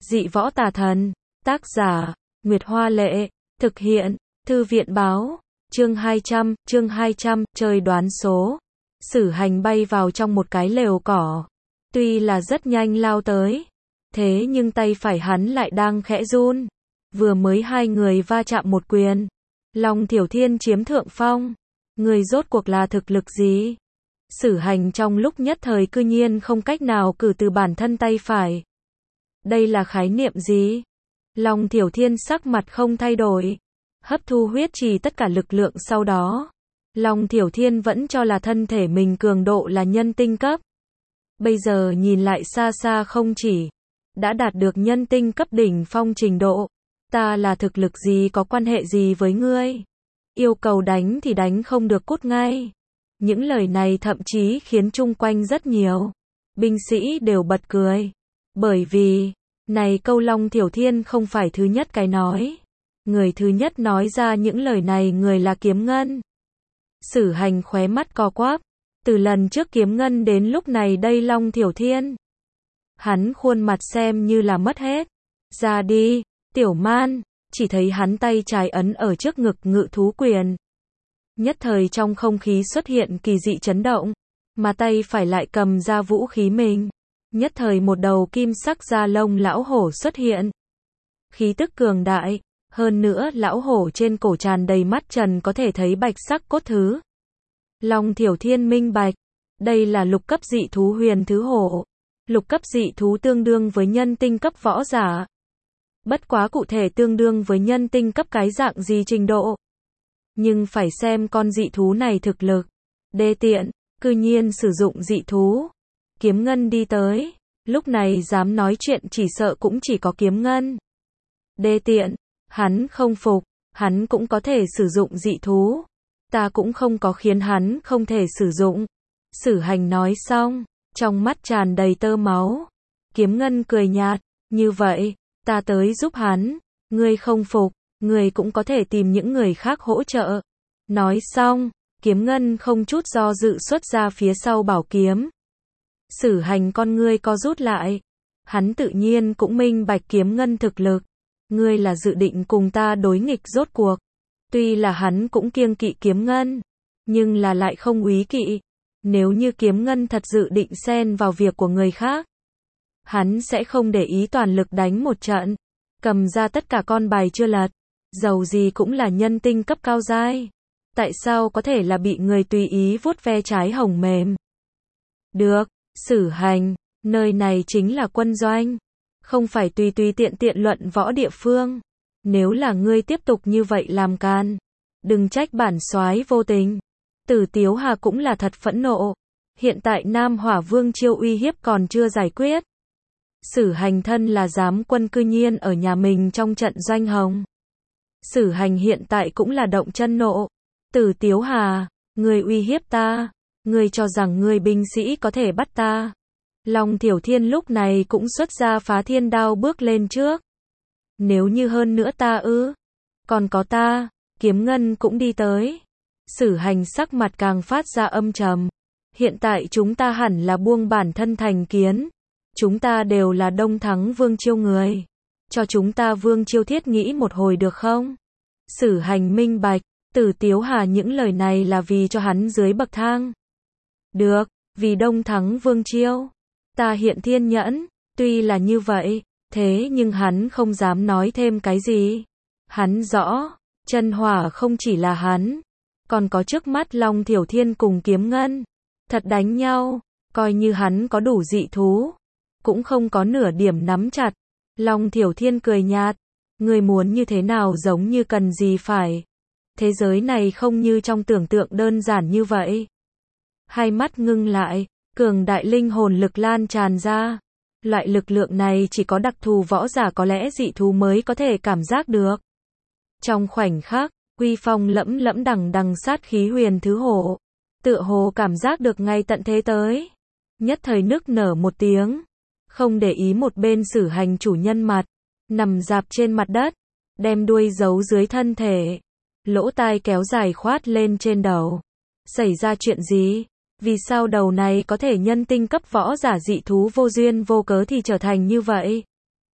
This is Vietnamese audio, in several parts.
Dị võ tà thần. Tác giả, Nguyệt Hoa Lệ. Thực hiện, Thư viện Báo. Chương 200, chơi đoán số. Sử Hành bay vào trong một cái lều cỏ. Tuy là rất nhanh lao tới, thế nhưng tay phải hắn lại đang khẽ run. Vừa mới hai người va chạm một quyền, Long Thiểu Thiên chiếm thượng phong. Người rốt cuộc là thực lực gì? Sử Hành trong lúc nhất thời cư nhiên không cách nào cử từ bản thân tay phải. Đây là khái niệm gì? Long Thiểu Thiên sắc mặt không thay đổi, hấp thu huyết trì tất cả lực lượng sau đó. Long Thiểu Thiên vẫn cho là thân thể mình cường độ là nhân tinh cấp. Bây giờ nhìn lại xa xa không chỉ đã đạt được nhân tinh cấp đỉnh phong trình độ. Ta là thực lực gì có quan hệ gì với ngươi? Yêu cầu đánh thì đánh không được cút ngay. Những lời này thậm chí khiến chung quanh rất nhiều binh sĩ đều bật cười. Bởi vì, này câu Long Thiểu Thiên không phải thứ nhất cái nói. Người thứ nhất nói ra những lời này người là Kiếm Ngân. Sử Hành khóe mắt co quắp. Từ lần trước Kiếm Ngân đến lúc này đây Long Thiểu Thiên, hắn khuôn mặt xem như là mất hết. Ra đi, Tiểu Man. Chỉ thấy hắn tay trái ấn ở trước ngực ngự thú quyền. Nhất thời trong không khí xuất hiện kỳ dị chấn động, mà tay phải lại cầm ra vũ khí mình. Nhất thời một đầu kim sắc da lông lão hổ xuất hiện. Khí tức cường đại, hơn nữa lão hổ trên cổ tràn đầy mắt trần có thể thấy bạch sắc cốt thứ. Long Thiểu Thiên minh bạch, đây là lục cấp dị thú huyền thứ hổ. Lục cấp dị thú tương đương với nhân tinh cấp võ giả. Bất quá cụ thể tương đương với nhân tinh cấp cái dạng gì trình độ. Nhưng phải xem con dị thú này thực lực. Đê tiện, cư nhiên sử dụng dị thú. Kiếm Ngân đi tới, lúc này dám nói chuyện chỉ sợ cũng chỉ có Kiếm Ngân. Đê tiện, hắn không phục, hắn cũng có thể sử dụng dị thú. Ta cũng không có khiến hắn không thể sử dụng. Sử Hành nói xong, trong mắt tràn đầy tơ máu. Kiếm Ngân cười nhạt, như vậy, ta tới giúp hắn. Ngươi không phục, ngươi cũng có thể tìm những người khác hỗ trợ. Nói xong, Kiếm Ngân không chút do dự xuất ra phía sau bảo kiếm. Sử Hành con ngươi co rút lại. Hắn tự nhiên cũng minh bạch Kiếm Ngân thực lực. Ngươi là dự định cùng ta đối nghịch rốt cuộc. Tuy là hắn cũng kiêng kỵ Kiếm Ngân, nhưng là lại không úy kỵ. Nếu như Kiếm Ngân thật dự định xen vào việc của người khác, hắn sẽ không để ý toàn lực đánh một trận, cầm ra tất cả con bài chưa lật. Dầu gì cũng là nhân tinh cấp cao giai. Tại sao có thể là bị người tùy ý vuốt ve trái hồng mềm? Được, Sử Hành, nơi này chính là quân doanh, không phải tùy tùy tiện tiện luận võ địa phương. Nếu là ngươi tiếp tục như vậy làm can, đừng trách bản soái vô tình. Tử Tiếu Hà cũng là thật phẫn nộ. Hiện tại Nam Hỏa Vương chiêu uy hiếp còn chưa giải quyết. Sử Hành thân là giám quân cư nhiên ở nhà mình trong trận doanh hồng. Sử Hành hiện tại cũng là động chân nộ. Tử Tiếu Hà, ngươi uy hiếp ta, ngươi cho rằng ngươi binh sĩ có thể bắt ta. Long Thiểu Thiên lúc này cũng xuất ra phá thiên đao bước lên trước. Nếu như hơn nữa ta ư? Còn có ta. Kiếm Ngân cũng đi tới. Sử Hành sắc mặt càng phát ra âm trầm. Hiện tại chúng ta hẳn là buông bản thân thành kiến. Chúng ta đều là Đông Thắng Vương Chiêu người. Cho chúng ta Vương Chiêu thiết nghĩ một hồi được không? Sử Hành minh bạch, Tử Tiếu Hà những lời này là vì cho hắn dưới bậc thang. Được, vì Đông Thắng Vương Chiêu. Ta hiện thiên nhẫn, tuy là như vậy, thế nhưng hắn không dám nói thêm cái gì. Hắn rõ, chân hỏa không chỉ là hắn, còn có trước mắt Long Thiểu Thiên cùng Kiếm Ngân. Thật đánh nhau, coi như hắn có đủ dị thú, cũng không có nửa điểm nắm chặt. Long Thiểu Thiên cười nhạt, người muốn như thế nào giống như cần gì phải. Thế giới này không như trong tưởng tượng đơn giản như vậy. Hai mắt ngưng lại, cường đại linh hồn lực lan tràn ra. Loại lực lượng này chỉ có đặc thù võ giả có lẽ dị thú mới có thể cảm giác được. Trong khoảnh khắc, uy phong lẫm lẫm đằng đằng sát khí huyền thứ hổ, tựa hồ cảm giác được ngay tận thế tới. Nhất thời nức nở một tiếng, không để ý một bên Sử Hành chủ nhân mặt, nằm dạp trên mặt đất, đem đuôi giấu dưới thân thể, lỗ tai kéo dài khoát lên trên đầu. Xảy ra chuyện gì? Vì sao đầu này có thể nhân tinh cấp võ giả dị thú vô duyên vô cớ thì trở thành như vậy?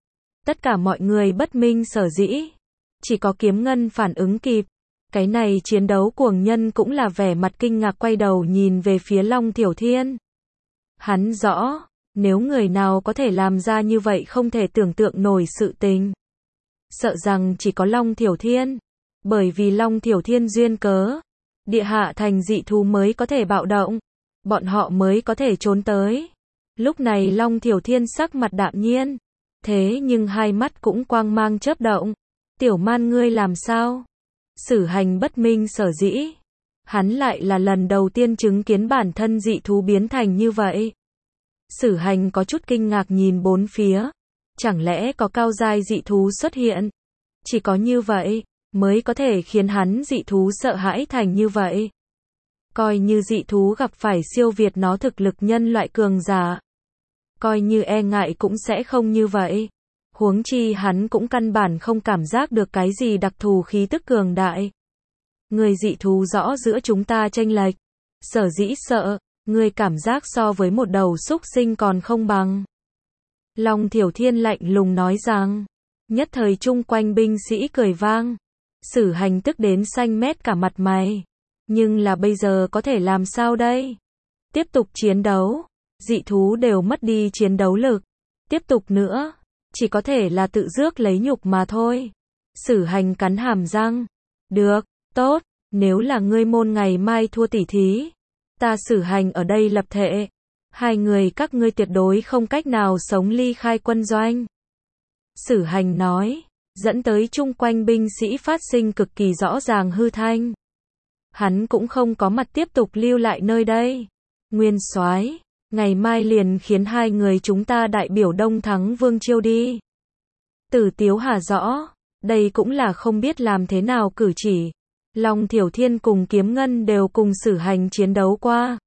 Tất cả mọi người bất minh sở dĩ. Chỉ có Kiếm Ngân phản ứng kịp. Cái này chiến đấu cuồng nhân cũng là vẻ mặt kinh ngạc quay đầu nhìn về phía Long Thiểu Thiên. Hắn rõ, nếu người nào có thể làm ra như vậy không thể tưởng tượng nổi sự tình. Sợ rằng chỉ có Long Thiểu Thiên. Bởi vì Long Thiểu Thiên duyên cớ, địa hạ thành dị thú mới có thể bạo động. Bọn họ mới có thể trốn tới. Lúc này Long Thiểu Thiên sắc mặt đạm nhiên. Thế nhưng hai mắt cũng quang mang chớp động. Tiểu Man ngươi làm sao? Sử Hành bất minh sở dĩ. Hắn lại là lần đầu tiên chứng kiến bản thân dị thú biến thành như vậy. Sử Hành có chút kinh ngạc nhìn bốn phía. Chẳng lẽ có cao giai dị thú xuất hiện? Chỉ có như vậy, mới có thể khiến hắn dị thú sợ hãi thành như vậy. Coi như dị thú gặp phải siêu việt nó thực lực nhân loại cường giả. Coi như e ngại cũng sẽ không như vậy. Huống chi hắn cũng căn bản không cảm giác được cái gì đặc thù khí tức cường đại. Người dị thú rõ giữa chúng ta chênh lệch. Sở dĩ sợ, người cảm giác so với một đầu súc sinh còn không bằng. Long Thiểu Thiên lạnh lùng nói rằng. Nhất thời chung quanh binh sĩ cười vang. Sử Hành tức đến xanh mét cả mặt mày. Nhưng là bây giờ có thể làm sao đây? Tiếp tục chiến đấu. Dị thú đều mất đi chiến đấu lực. Tiếp tục nữa. Chỉ có thể là tự rước lấy nhục mà thôi. Sử Hành cắn hàm răng. Được, tốt. Nếu là ngươi môn ngày mai thua tỉ thí. Ta Sử Hành ở đây lập thệ. Hai người các ngươi tuyệt đối không cách nào sống ly khai quân doanh. Sử Hành nói. Dẫn tới chung quanh binh sĩ phát sinh cực kỳ rõ ràng hư thanh. Hắn cũng không có mặt tiếp tục lưu lại nơi đây. Nguyên soái, ngày mai liền khiến hai người chúng ta đại biểu Đông Thắng Vương Chiêu đi. Tử Tiếu Hà rõ, đây cũng là không biết làm thế nào cử chỉ. Long Thiểu Thiên cùng Kiếm Ngân đều cùng Sử Hành chiến đấu qua.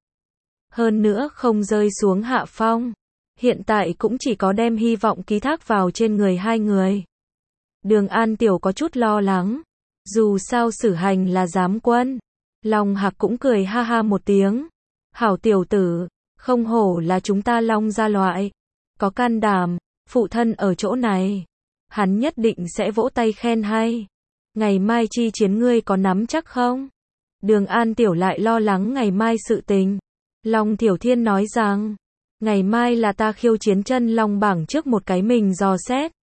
Hơn nữa không rơi xuống hạ phong. Hiện tại cũng chỉ có đem hy vọng ký thác vào trên người hai người. Đường An Tiểu có chút lo lắng. Dù sao Sử Hành là giám quân. Long Hạc cũng cười ha ha một tiếng. Hảo tiểu tử, không hổ là chúng ta Long gia loại. Có can đảm, phụ thân ở chỗ này. Hắn nhất định sẽ vỗ tay khen hay. Ngày mai chi chiến ngươi có nắm chắc không? Đường An Tiểu lại lo lắng ngày mai sự tình. Long Thiểu Thiên nói rằng, ngày mai là ta khiêu chiến chân long bảng trước một cái mình dò xét.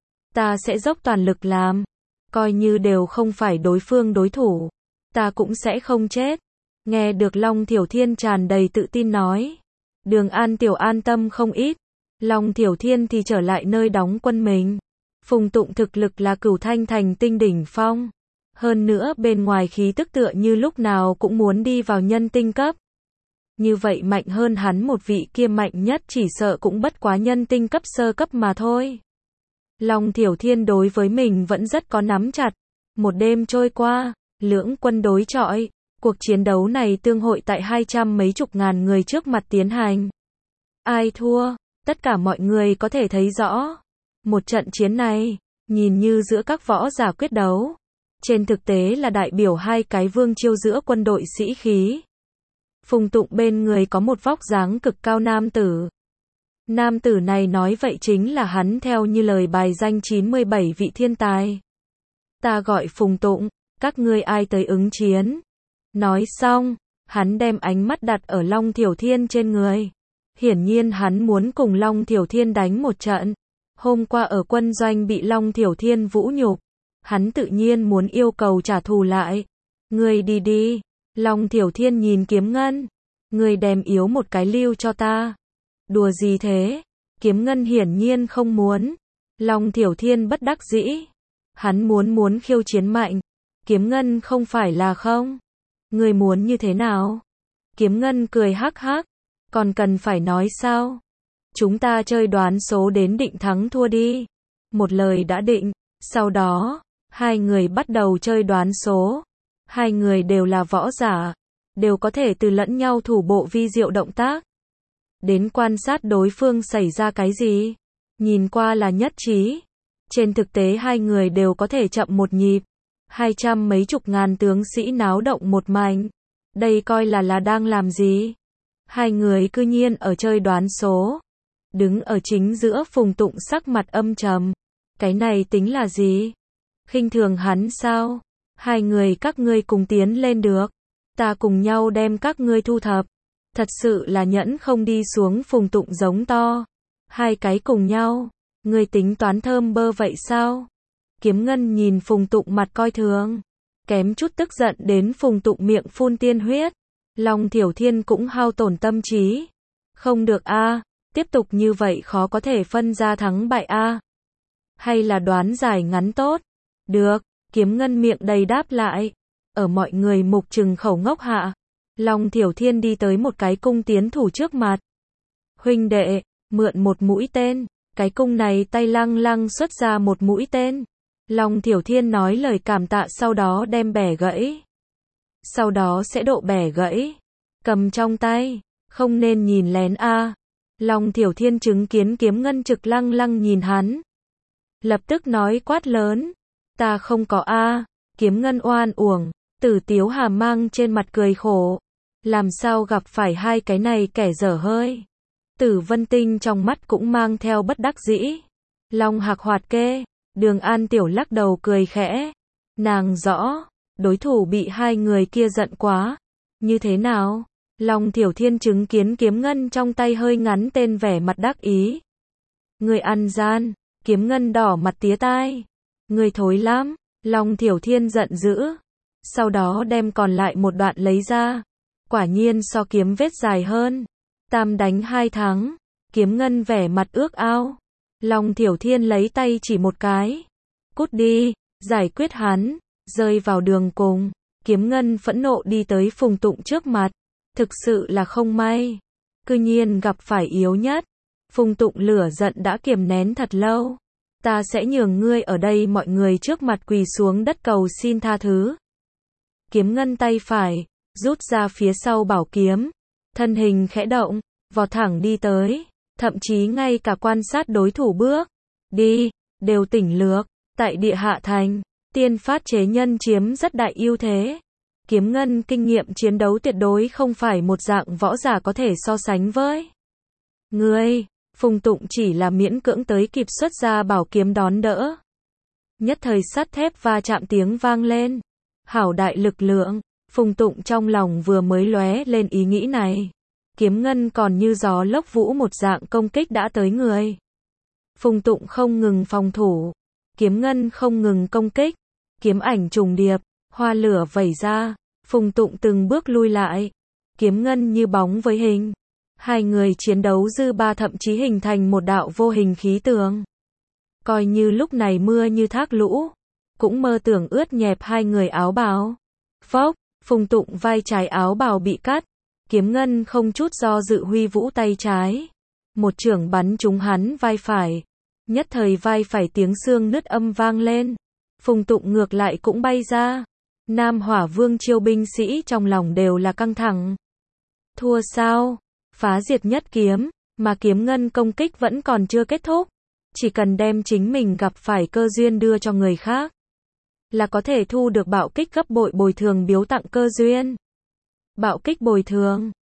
Ta sẽ dốc toàn lực làm. Coi như đều không phải đối phương đối thủ. Ta cũng sẽ không chết. Nghe được Long Thiểu Thiên tràn đầy tự tin nói. Đường An Tiểu an tâm không ít. Long Thiểu Thiên thì trở lại nơi đóng quân mình. Phùng Tụng thực lực là Cửu Thanh Thành tinh đỉnh phong. Hơn nữa bên ngoài khí tức tựa như lúc nào cũng muốn đi vào nhân tinh cấp. Như vậy mạnh hơn hắn một vị kia mạnh nhất chỉ sợ cũng bất quá nhân tinh cấp sơ cấp mà thôi. Long Thiểu Thiên đối với mình vẫn rất có nắm chặt. Một đêm trôi qua, lưỡng quân đối chọi. Cuộc chiến đấu này tương hội tại 200 mấy chục ngàn người trước mặt tiến hành. Ai thua? Tất cả mọi người có thể thấy rõ. Một trận chiến này, nhìn như giữa các võ giả quyết đấu. Trên thực tế là đại biểu hai cái vương chiêu giữa quân đội sĩ khí. Phùng Tụng bên người có một vóc dáng cực cao nam tử. Nam tử này nói vậy chính là hắn theo như lời bài danh 97 vị thiên tài. Ta gọi Phùng Tụng, các ngươi ai tới ứng chiến? Nói xong, hắn đem ánh mắt đặt ở Long Thiểu Thiên trên người. Hiển nhiên hắn muốn cùng Long Thiểu Thiên đánh một trận. Hôm qua ở quân doanh bị Long Thiểu Thiên vũ nhục. Hắn tự nhiên muốn yêu cầu trả thù lại. Ngươi đi đi. Long Thiểu Thiên nhìn Kiếm Ngân. Ngươi đem yếu một cái lưu cho ta. Đùa gì thế? Kiếm Ngân hiển nhiên không muốn. Long Thiểu Thiên bất đắc dĩ. Hắn muốn khiêu chiến mạnh. Kiếm Ngân không phải là không. Ngươi muốn như thế nào? Kiếm Ngân cười hắc hắc. Còn cần phải nói sao? Chúng ta chơi đoán số đến định thắng thua đi. Một lời đã định. Sau đó, hai người bắt đầu chơi đoán số. Hai người đều là võ giả. Đều có thể từ lẫn nhau thủ bộ vi diệu động tác. Đến quan sát đối phương xảy ra cái gì. Nhìn qua là nhất trí. Trên thực tế hai người đều có thể chậm một nhịp. 200 mấy chục ngàn tướng sĩ náo động một mảnh. Đây coi là đang làm gì? Hai người cư nhiên ở chơi đoán số. Đứng ở chính giữa Phùng Tụng sắc mặt âm trầm. Cái này tính là gì? Khinh thường hắn sao? Hai người các ngươi cùng tiến lên được. Ta cùng nhau đem các ngươi thu thập. Thật sự là nhẫn không đi xuống. Phùng Tụng giống to. Hai cái cùng nhau. Ngươi tính toán thơm bơ vậy sao? Kiếm Ngân nhìn Phùng Tụng mặt coi thường. Kém chút tức giận đến Phùng Tụng miệng phun tiên huyết. Long Thiểu Thiên cũng hao tổn tâm trí. Không được a, tiếp tục như vậy khó có thể phân ra thắng bại a. Hay là đoán giải ngắn tốt? Được, Kiếm Ngân miệng đầy đáp lại. Ở mọi người mục trừng khẩu ngốc hạ, Long Thiểu Thiên đi tới một cái cung tiến thủ trước mặt. Huynh đệ, mượn một mũi tên. Cái cung này tay lăng lăng xuất ra một mũi tên. Long Thiểu Thiên nói lời cảm tạ sau đó đem bẻ gãy. Sau đó sẽ độ bẻ gãy. Cầm trong tay. Không nên nhìn lén a. Long Thiểu Thiên chứng kiến Kiếm Ngân trực lăng lăng nhìn hắn. Lập tức nói quát lớn. Ta không có a. Kiếm Ngân oan uổng. Tử Tiếu Hà mang trên mặt cười khổ. Làm sao gặp phải hai cái này kẻ dở hơi. Tử Vân Tinh trong mắt cũng mang theo bất đắc dĩ. Long Hạc Hoạt kê. Đường An Tiểu lắc đầu cười khẽ. Nàng rõ. Đối thủ bị hai người kia giận quá. Như thế nào? Long Thiểu Thiên chứng kiến Kiếm Ngân trong tay hơi ngắn tên vẻ mặt đắc ý. Người ăn gian. Kiếm Ngân đỏ mặt tía tai. Người thối lắm. Long Thiểu Thiên giận dữ. Sau đó đem còn lại một đoạn lấy ra. Quả nhiên so kiếm vết dài hơn. Tam đánh 2 thắng. Kiếm Ngân vẻ mặt ước ao. Long Thiểu Thiên lấy tay chỉ một cái. Cút đi, giải quyết hắn. Rơi vào đường cùng. Kiếm Ngân phẫn nộ đi tới Phùng Tụng trước mặt. Thực sự là không may. Cư nhiên gặp phải yếu nhất. Phùng Tụng lửa giận đã kiềm nén thật lâu. Ta sẽ nhường ngươi ở đây mọi người trước mặt quỳ xuống đất cầu xin tha thứ. Kiếm Ngân tay phải, rút ra phía sau bảo kiếm. Thân hình khẽ động, vọt thẳng đi tới. Thậm chí ngay cả quan sát đối thủ bước. Đi, đều tỉnh lược. Tại địa hạ thành, tiên phát chế nhân chiếm rất đại ưu thế. Kiếm Ngân kinh nghiệm chiến đấu tuyệt đối không phải một dạng võ giả có thể so sánh với. Ngươi, Phùng Tụng chỉ là miễn cưỡng tới kịp xuất ra bảo kiếm đón đỡ. Nhất thời sắt thép va chạm tiếng vang lên. Hảo đại lực lượng, Phùng Tụng trong lòng vừa mới lóe lên ý nghĩ này. Kiếm Ngân còn như gió lốc vũ một dạng công kích đã tới người. Phùng Tụng không ngừng phòng thủ. Kiếm Ngân không ngừng công kích. Kiếm ảnh trùng điệp, hoa lửa vẩy ra. Phùng Tụng từng bước lui lại. Kiếm Ngân như bóng với hình. Hai người chiến đấu dư ba thậm chí hình thành một đạo vô hình khí tường. Coi như lúc này mưa như thác lũ. Cũng mơ tưởng ướt nhẹp hai người áo bào. Phốc, Phùng Tụng vai trái áo bào bị cắt. Kiếm Ngân không chút do dự huy vũ tay trái. Một chưởng bắn trúng hắn vai phải. Nhất thời vai phải tiếng xương nứt âm vang lên. Phùng Tụng ngược lại cũng bay ra. Nam Hỏa Vương Chiêu binh sĩ trong lòng đều là căng thẳng. Thua sao? Phá diệt nhất kiếm, mà Kiếm Ngân công kích vẫn còn chưa kết thúc. Chỉ cần đem chính mình gặp phải cơ duyên đưa cho người khác, là có thể thu được bạo kích gấp bội bồi thường biếu tặng cơ duyên. Bạo kích bồi thường,